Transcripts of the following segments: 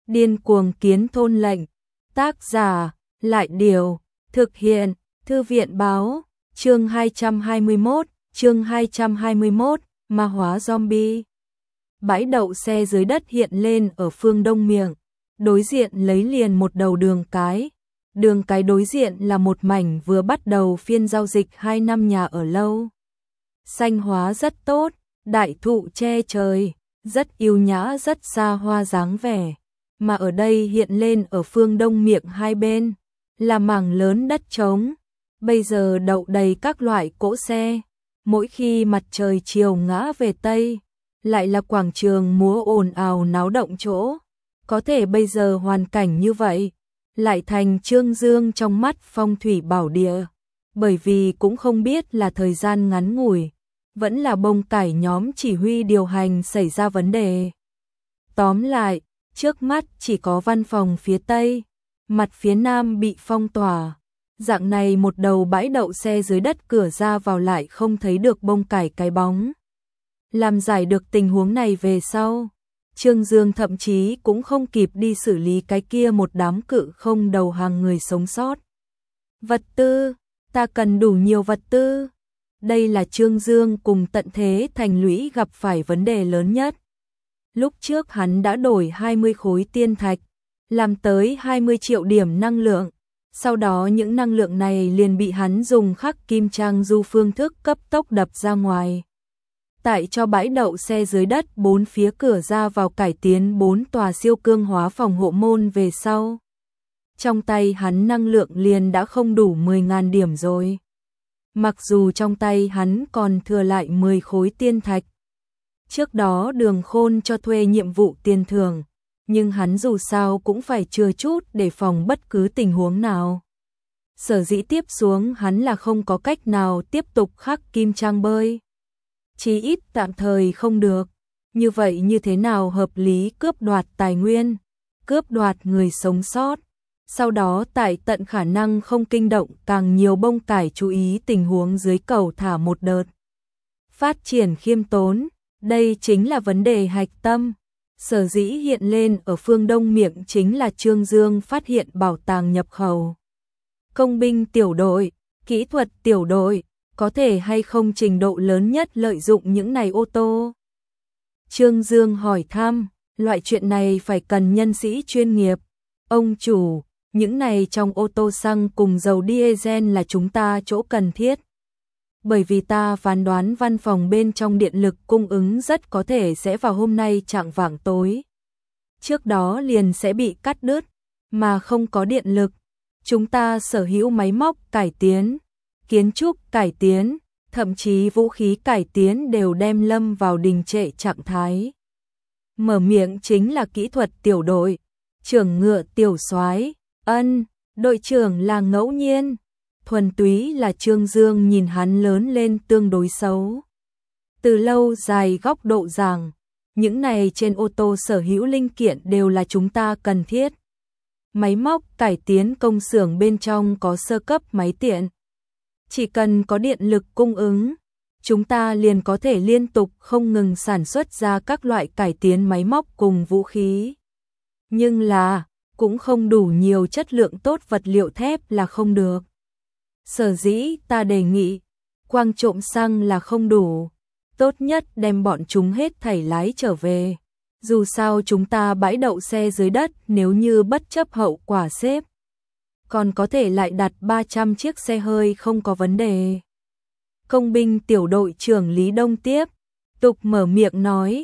Điên cuồng kiến thôn lệnh. Tác giả, Lại Điều. Thực hiện, Thư viện Báo. Chương 221, ma hóa zombie. Bãi đậu xe dưới đất hiện lên ở phương đông miệng, đối diện lấy liền một đầu đường cái. Đường cái đối diện là một mảnh vừa bắt đầu phiên giao dịch 2 năm nhà ở lâu. Xanh hóa rất tốt, đại thụ che trời, rất yêu nhã, rất xa hoa dáng vẻ. Mà ở đây hiện lên ở phương đông miệng hai bên là mảng lớn đất trống, bây giờ đậu đầy các loại cỗ xe. Mỗi khi mặt trời chiều ngã về Tây, lại là quảng trường múa ồn ào náo động chỗ. Có thể bây giờ hoàn cảnh như vậy, lại thành Trương Dương trong mắt phong thủy bảo địa. Bởi vì cũng không biết là thời gian ngắn ngủi, vẫn là bông cải nhóm chỉ huy điều hành xảy ra vấn đề. Tóm lại, trước mắt chỉ có văn phòng phía Tây, mặt phía Nam bị phong tỏa. Dạng này một đầu bãi đậu xe dưới đất cửa ra vào lại không thấy được bông cải cái bóng. Làm giải được tình huống này về sau, Trương Dương thậm chí cũng không kịp đi xử lý cái kia một đám cự không đầu hàng người sống sót. Vật tư, ta cần đủ nhiều vật tư. Đây là Trương Dương cùng Tận Thế Thành Lũy gặp phải vấn đề lớn nhất. Lúc trước hắn đã đổi 20 khối tiên thạch, làm tới 20 triệu điểm năng lượng. Sau đó những năng lượng này liền bị hắn dùng khắc kim trang du phương thức cấp tốc đập ra ngoài. Tại cho bãi đậu xe dưới đất 4 phía cửa ra vào cải tiến 4 tòa siêu cương hóa phòng hộ môn về sau. Trong tay hắn năng lượng liền đã không đủ 10.000 điểm rồi. Mặc dù trong tay hắn còn thừa lại 10 khối tiên thạch. Trước đó Đường Khôn cho thuê nhiệm vụ tiền thưởng, nhưng hắn dù sao cũng phải chừa chút để phòng bất cứ tình huống nào. Sở dĩ tiếp xuống hắn là không có cách nào tiếp tục khắc kim trang bơi. Chí ít tạm thời không được. Như vậy như thế nào hợp lý cướp đoạt tài nguyên, cướp đoạt người sống sót. Sau đó tại tận khả năng không kinh động càng nhiều bông cải chú ý tình huống dưới cầu thả một đợt. Phát triển khiêm tốn, đây chính là vấn đề hạch tâm. Sở dĩ hiện lên ở phương đông miệng chính là Trương Dương phát hiện bảo tàng nhập khẩu. Công binh tiểu đội, kỹ thuật tiểu đội, có thể hay không trình độ lớn nhất lợi dụng những này ô tô? Trương Dương hỏi thăm, loại chuyện này phải cần nhân sĩ chuyên nghiệp. Ông chủ, những này trong ô tô xăng cùng dầu diesel là chúng ta chỗ cần thiết. Bởi vì ta phán đoán văn phòng bên trong điện lực cung ứng rất có thể sẽ vào hôm nay chạng vạng tối. Trước đó liền sẽ bị cắt đứt, mà không có điện lực. Chúng ta sở hữu máy móc cải tiến, kiến trúc cải tiến, thậm chí vũ khí cải tiến đều đem lâm vào đình trệ trạng thái. Mở miệng chính là kỹ thuật tiểu đội, trưởng ngựa tiểu soái, đội trưởng là ngẫu nhiên. Thuần túy là Trương Dương nhìn hắn lớn lên tương đối xấu. Từ lâu dài góc độ rằng, những này trên ô tô sở hữu linh kiện đều là chúng ta cần thiết. Máy móc cải tiến công xưởng bên trong có sơ cấp máy tiện. Chỉ cần có điện lực cung ứng, chúng ta liền có thể liên tục không ngừng sản xuất ra các loại cải tiến máy móc cùng vũ khí. Nhưng là, cũng không đủ nhiều chất lượng tốt vật liệu thép là không được. Sở dĩ ta đề nghị, quang trộm xăng là không đủ, tốt nhất đem bọn chúng hết thảy lái trở về. Dù sao chúng ta bãi đậu xe dưới đất nếu như bất chấp hậu quả xếp, còn có thể lại đặt 300 chiếc xe hơi không có vấn đề. Công binh tiểu đội trưởng Lý Đông tiếp tục mở miệng nói,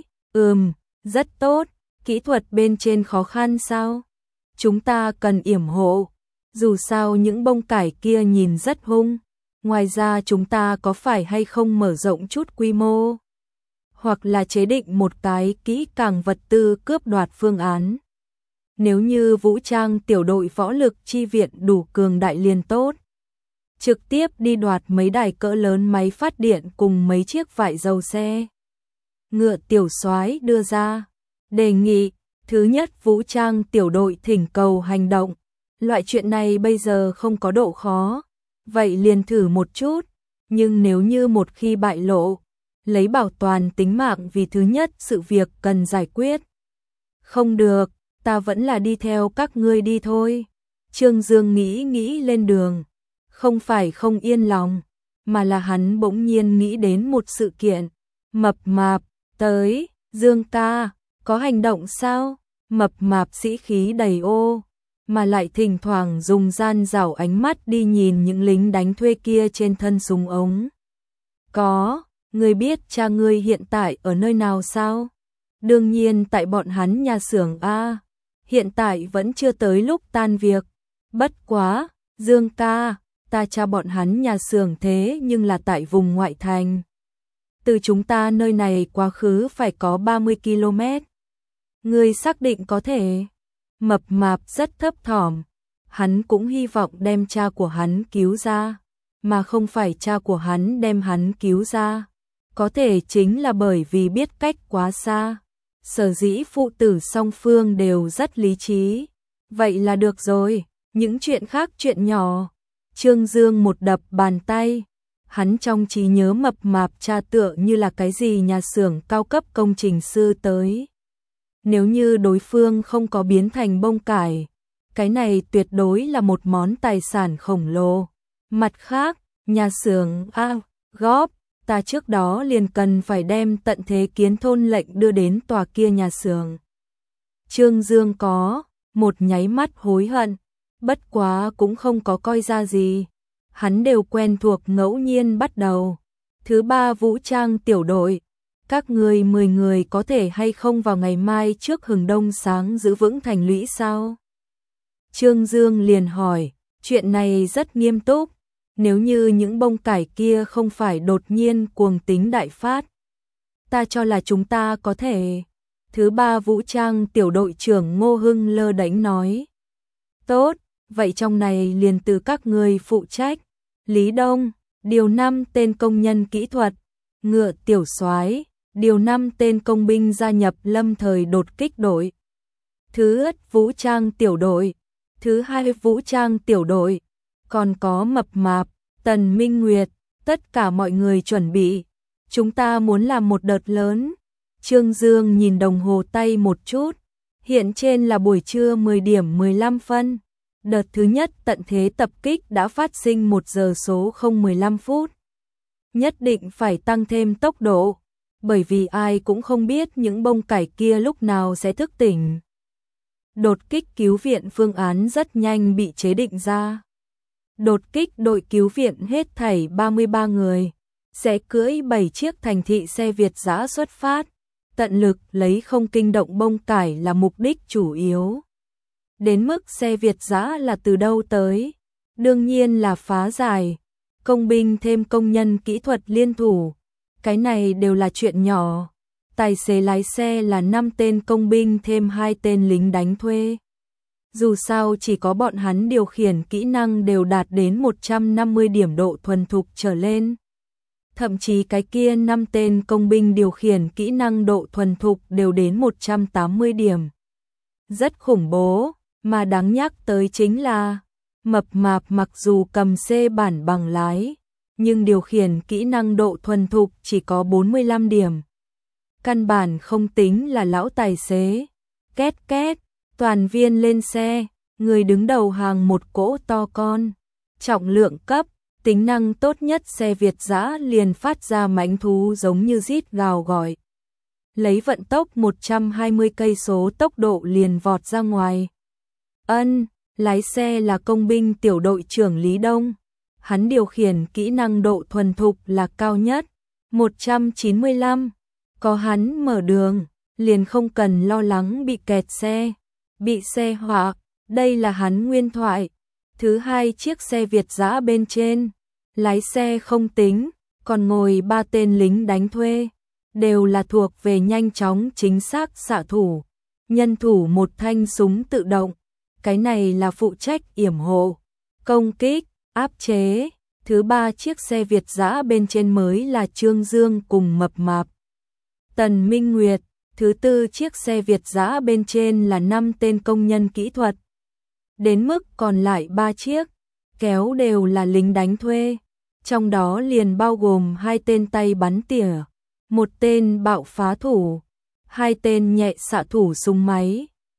rất tốt, kỹ thuật bên trên khó khăn sao? Chúng ta cần yểm hộ. Dù sao những bông cải kia nhìn rất hung, ngoài ra chúng ta có phải hay không mở rộng chút quy mô, hoặc là chế định một cái kỹ càng vật tư cướp đoạt phương án. Nếu như vũ trang tiểu đội võ lực chi viện đủ cường đại liền tốt, trực tiếp đi đoạt mấy đài cỡ lớn máy phát điện cùng mấy chiếc vại dầu xe. Ngựa tiểu soái đưa ra đề nghị, thứ nhất vũ trang tiểu đội thỉnh cầu hành động. Loại chuyện này bây giờ không có độ khó, vậy liền thử một chút, nhưng nếu như một khi bại lộ, lấy bảo toàn tính mạng vì thứ nhất sự việc cần giải quyết. Không được, ta vẫn là đi theo các ngươi đi thôi. Trương Dương nghĩ lên đường, không phải không yên lòng, mà là hắn bỗng nhiên nghĩ đến một sự kiện. Mập Mạp, tới, Dương ca, có hành động sao? Mập Mạp sĩ khí đầy ô, mà lại thỉnh thoảng dùng gian dảo ánh mắt đi nhìn những lính đánh thuê kia trên thân súng ống. Có, ngươi biết cha ngươi hiện tại ở nơi nào sao? Đương nhiên tại bọn hắn nhà xưởng a, hiện tại vẫn chưa tới lúc tan việc. Bất quá, Dương ca, ta cha bọn hắn nhà xưởng thế nhưng là tại vùng ngoại thành. Từ chúng ta nơi này quá khứ phải có 30 km. Ngươi xác định có thể? Mập Mạp rất thấp thỏm, hắn cũng hy vọng đem cha của hắn cứu ra, mà không phải cha của hắn đem hắn cứu ra. Có thể chính là bởi vì biết cách quá xa. Sở dĩ phụ tử song phương đều rất lý trí. Vậy là được rồi, những chuyện khác chuyện nhỏ. Trương Dương một đập bàn tay, hắn trong trí nhớ Mập Mạp cha tựa như là cái gì nhà xưởng cao cấp công trình sư tới. Nếu như đối phương không có biến thành bông cải, cái này tuyệt đối là một món tài sản khổng lồ. Mặt khác, nhà xưởng góp, ta trước đó liền cần phải đem tận thế kiến thôn lệnh đưa đến tòa kia nhà xưởng. Trương Dương có một nháy mắt hối hận, bất quá cũng không có coi ra gì. Hắn đều quen thuộc ngẫu nhiên bắt đầu. Thứ ba vũ trang tiểu đội, các người 10 người có thể hay không vào ngày mai trước hừng đông sáng giữ vững thành lũy sao? Trương Dương liền hỏi, chuyện này rất nghiêm túc, nếu như những bông cải kia không phải đột nhiên cuồng tính đại phát. Ta cho là chúng ta có thể. Thứ ba vũ trang tiểu đội trưởng Ngô Hưng lơ đễnh nói. Tốt, vậy trong này liền từ các người phụ trách. Lý Đông, điều 5 tên công nhân kỹ thuật. Ngựa Tiểu Soái, điều 5 tên công binh gia nhập lâm thời đột kích đội. Thứ ất vũ trang tiểu đội. Thứ hai vũ trang tiểu đội. Còn có Mập Mạp, Tần Minh Nguyệt, tất cả mọi người chuẩn bị. Chúng ta muốn làm một đợt lớn. Trương Dương nhìn đồng hồ tay một chút. Hiện trên là buổi trưa 10 điểm 15 phân. Đợt thứ nhất tận thế tập kích đã phát sinh 1 giờ số 015 phút. Nhất định phải tăng thêm tốc độ, bởi vì ai cũng không biết những bông cải kia lúc nào sẽ thức tỉnh. Đột kích cứu viện phương án rất nhanh bị chế định ra. Đột kích đội cứu viện hết thảy 33 người, sẽ cưỡi 7 chiếc thành thị xe Việt dã xuất phát, tận lực lấy không kinh động bông cải là mục đích chủ yếu. Đến mức xe Việt dã là từ đâu tới? Đương nhiên là phá giải, công binh thêm công nhân kỹ thuật liên thủ. Cái này đều là chuyện nhỏ. Tài xế lái xe là 5 tên công binh thêm 2 tên lính đánh thuê. Dù sao chỉ có bọn hắn điều khiển kỹ năng đều đạt đến 150 điểm độ thuần thục trở lên. Thậm chí cái kia 5 tên công binh điều khiển kỹ năng độ thuần thục đều đến 180 điểm. Rất khủng bố, mà đáng nhắc tới chính là Mập Mạp mặc dù cầm C bản bằng lái, nhưng điều khiển kỹ năng độ thuần thục chỉ có 45 điểm. Căn bản không tính là lão tài xế. Két két, toàn viên lên xe, người đứng đầu hàng một cỗ to con. Trọng lượng cấp, tính năng tốt nhất xe Việt dã liền phát ra mãnh thú giống như rít gào gọi. Lấy vận tốc 120 cây số tốc độ liền vọt ra ngoài. Lái xe là công binh tiểu đội trưởng Lý Đông. Hắn điều khiển kỹ năng độ thuần thục là cao nhất, 195. Có hắn mở đường, liền không cần lo lắng bị kẹt xe, bị xe hỏa, đây là hắn nguyên thoại. Thứ hai chiếc xe Việt dã bên trên, lái xe không tính, còn ngồi 3 tên lính đánh thuê, đều là thuộc về nhanh chóng chính xác xạ thủ, nhân thủ một thanh súng tự động. Cái này là phụ trách yểm hộ, công kích, áp chế. Thứ ba chiếc xe Việt dã bên trên mới là Trương Dương cùng Mập Mạp, Tần Minh Nguyệt. Thứ tư chiếc xe Việt dã bên trên là 5 tên công nhân kỹ thuật. Đến mức còn lại 3 chiếc, kéo đều là lính đánh thuê. Trong đó liền bao gồm 2 tên tay bắn tỉa, 1 tên bạo phá thủ, 2 tên nhẹ xạ thủ súng máy.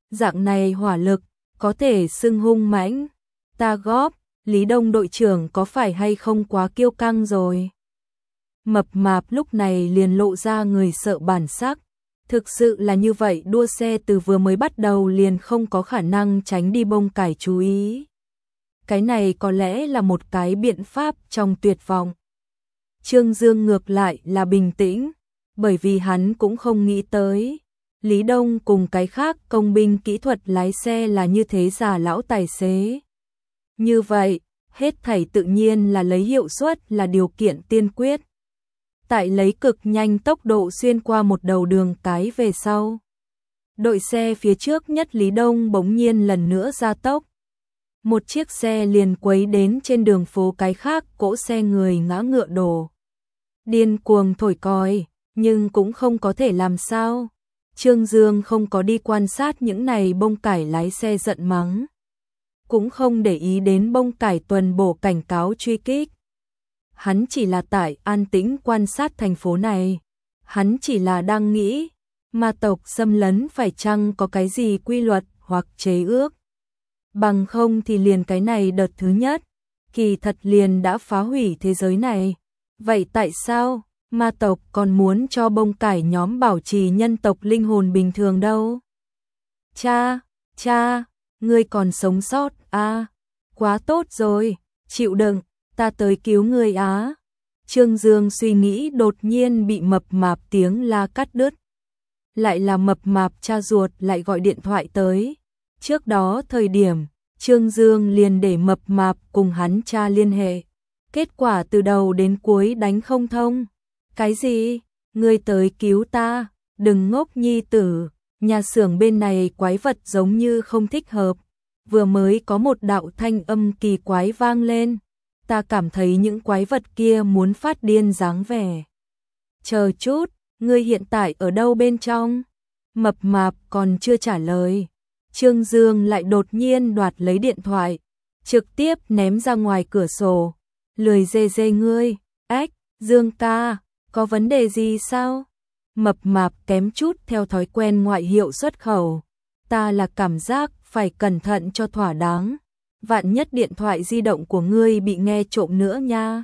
Dạng này hỏa lực, có thể xưng hung mãnh. Ta góp, Lý Đông đội trưởng có phải hay không quá kiêu căng rồi? Mập mạp lúc này liền lộ ra người sợ bản sắc. Thực sự là như vậy, đua xe từ vừa mới bắt đầu liền không có khả năng tránh đi bông cải chú ý. Cái này có lẽ là một cái biện pháp trong tuyệt vọng. Trương Dương ngược lại là bình tĩnh, bởi vì hắn cũng không nghĩ tới. Lý Đông cùng cái khác công binh kỹ thuật lái xe là như thế già lão tài xế. Như vậy, hết thảy tự nhiên là lấy hiệu suất là điều kiện tiên quyết. Tại lấy cực nhanh tốc độ xuyên qua một đầu đường cái về sau. Đội xe phía trước nhất Lý Đông bỗng nhiên lần nữa gia tốc. Một chiếc xe liền quấy đến trên đường phố cái khác, cỗ xe người ngã ngựa đổ. Điên cuồng thổi còi, nhưng cũng không có thể làm sao. Trương Dương không có đi quan sát những này bông cải lái xe giận mắng. Cũng không để ý đến bông cải tuần bổ cảnh cáo truy kích. Hắn chỉ là tại an tĩnh quan sát thành phố này. Hắn chỉ là đang nghĩ, ma tộc xâm lấn phải chăng có cái gì quy luật hoặc chế ước. Bằng không thì liền cái này đợt thứ nhất, kỳ thật liền đã phá hủy thế giới này. Vậy tại sao ma tộc còn muốn cho bông cải nhóm bảo trì nhân tộc linh hồn bình thường đâu? Cha, ngươi còn sống sót à? Quá tốt rồi, chịu đựng, ta tới cứu ngươi á. Trương Dương suy nghĩ đột nhiên bị mập mạp tiếng la cắt đứt. Lại là mập mạp cha ruột lại gọi điện thoại tới. Trước đó thời điểm, Trương Dương liền để mập mạp cùng hắn cha liên hệ. Kết quả từ đầu đến cuối đánh không thông. Cái gì? Ngươi tới cứu ta, đừng ngốc nhi tử. Nhà xưởng bên này quái vật giống như không thích hợp. Vừa mới có một đạo thanh âm kỳ quái vang lên. Ta cảm thấy những quái vật kia muốn phát điên dáng vẻ. Chờ chút, ngươi hiện tại ở đâu bên trong? Mập mạp còn chưa trả lời. Trương Dương lại đột nhiên đoạt lấy điện thoại, trực tiếp ném ra ngoài cửa sổ. Lười dê dê ngươi, ách, Dương ca, có vấn đề gì sao? Mập mạp kém chút theo thói quen ngoại hiệu xuất khẩu. Ta là cảm giác phải cẩn thận cho thỏa đáng. Vạn nhất điện thoại di động của ngươi bị nghe trộm nữa nha.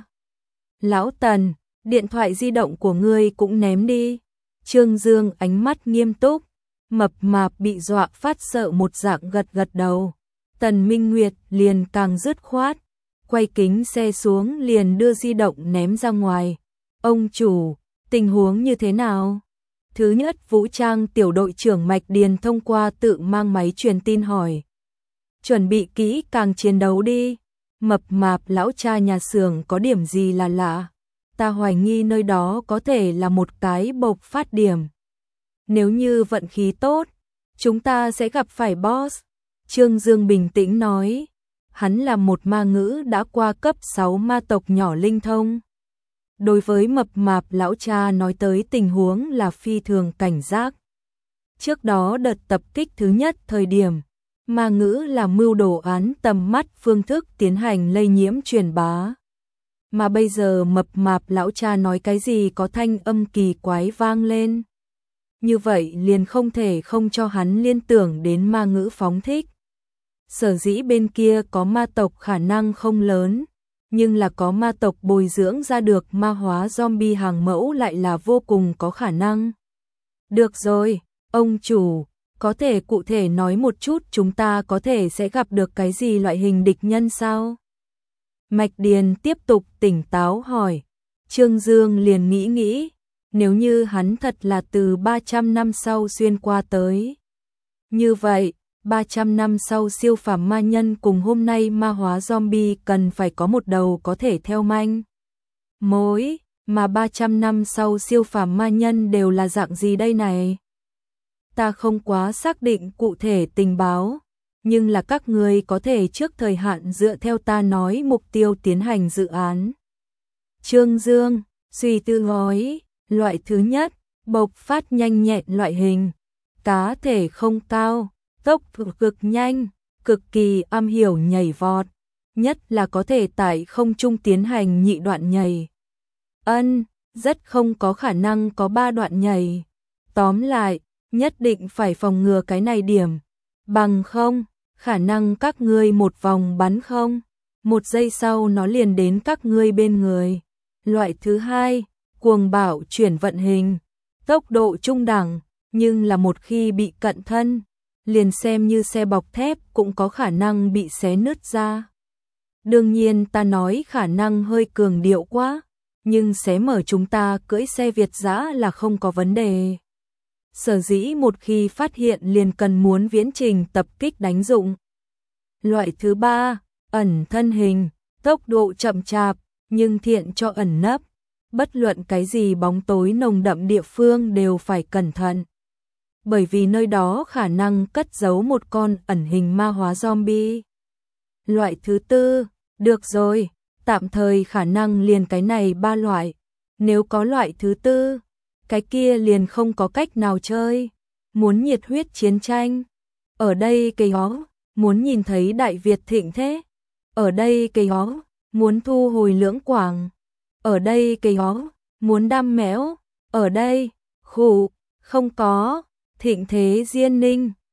Lão Tần, điện thoại di động của ngươi cũng ném đi. Trương Dương ánh mắt nghiêm túc. Mập mạp bị dọa phát sợ một dạng gật gật đầu. Tần Minh Nguyệt liền càng dứt khoát. Quay kính xe xuống liền đưa di động ném ra ngoài. Ông chủ, tình huống như thế nào? Thứ nhất vũ trang tiểu đội trưởng Mạch Điền thông qua tự mang máy truyền tin hỏi. Chuẩn bị kỹ càng chiến đấu đi. Mập mạp lão cha nhà xưởng có điểm gì là lạ. Ta hoài nghi nơi đó có thể là một cái bộc phát điểm. Nếu như vận khí tốt, chúng ta sẽ gặp phải boss. Trương Dương bình tĩnh nói. Hắn là một ma ngữ đã qua cấp 6 ma tộc nhỏ linh thông. Đối với mập mạp lão cha nói tới tình huống là phi thường cảnh giác. Trước đó đợt tập kích thứ nhất thời điểm, ma ngữ là mưu đồ án tầm mắt phương thức tiến hành lây nhiễm truyền bá. Mà bây giờ mập mạp lão cha nói cái gì có thanh âm kỳ quái vang lên. Như vậy liền không thể không cho hắn liên tưởng đến ma ngữ phóng thích. Sở dĩ bên kia có ma tộc khả năng không lớn, nhưng là có ma tộc bồi dưỡng ra được ma hóa zombie hàng mẫu lại là vô cùng có khả năng. Được rồi, ông chủ, có thể cụ thể nói một chút chúng ta có thể sẽ gặp được cái gì loại hình địch nhân sao? Mạch Điền tiếp tục tỉnh táo hỏi. Trương Dương liền nghĩ, nếu như hắn thật là từ 300 năm sau xuyên qua tới. Như vậy, 300 năm sau siêu phàm ma nhân cùng hôm nay ma hóa zombie cần phải có một đầu có thể theo manh mối, mà 300 năm sau siêu phàm ma nhân đều là dạng gì đây này? Ta không quá xác định cụ thể tình báo, nhưng là các người có thể trước thời hạn dựa theo ta nói mục tiêu tiến hành dự án. Trương Dương, suy tư nói, loại thứ nhất, bộc phát nhanh nhẹn loại hình, cá thể không cao, tốc độ cực nhanh, cực kỳ am hiểu nhảy vọt, nhất là có thể tại không trung tiến hành nhị đoạn nhảy. Rất không có khả năng có 3 đoạn nhảy. Tóm lại, nhất định phải phòng ngừa cái này điểm. Bằng không, khả năng các ngươi một vòng bắn không, 1 giây sau nó liền đến các ngươi bên người. Loại thứ hai, cuồng bạo chuyển vận hình, tốc độ trung đẳng, nhưng là một khi bị cận thân, liền xem như xe bọc thép cũng có khả năng bị xé nứt ra. Đương nhiên ta nói khả năng hơi cường điệu quá, nhưng xé mở chúng ta cưỡi xe Việt dã là không có vấn đề. Sở dĩ một khi phát hiện liền cần muốn viễn trình tập kích đánh dụng. Loại thứ ba, ẩn thân hình, tốc độ chậm chạp, nhưng thiện cho ẩn nấp. Bất luận cái gì bóng tối nồng đậm địa phương đều phải cẩn thận. Bởi vì nơi đó khả năng cất giấu một con ẩn hình ma hóa zombie. Loại thứ tư, được rồi, tạm thời khả năng liền cái này 3 loại. Nếu có loại thứ tư, cái kia liền không có cách nào chơi. Muốn nhiệt huyết chiến tranh. Ở đây cây hó, muốn nhìn thấy Đại Việt thịnh thế. Ở đây cây hó, muốn thu hồi Lưỡng Quảng. Ở đây cây hó, muốn đam mẽo. Ở đây, khủ, không có, thịnh thế Diên Ninh.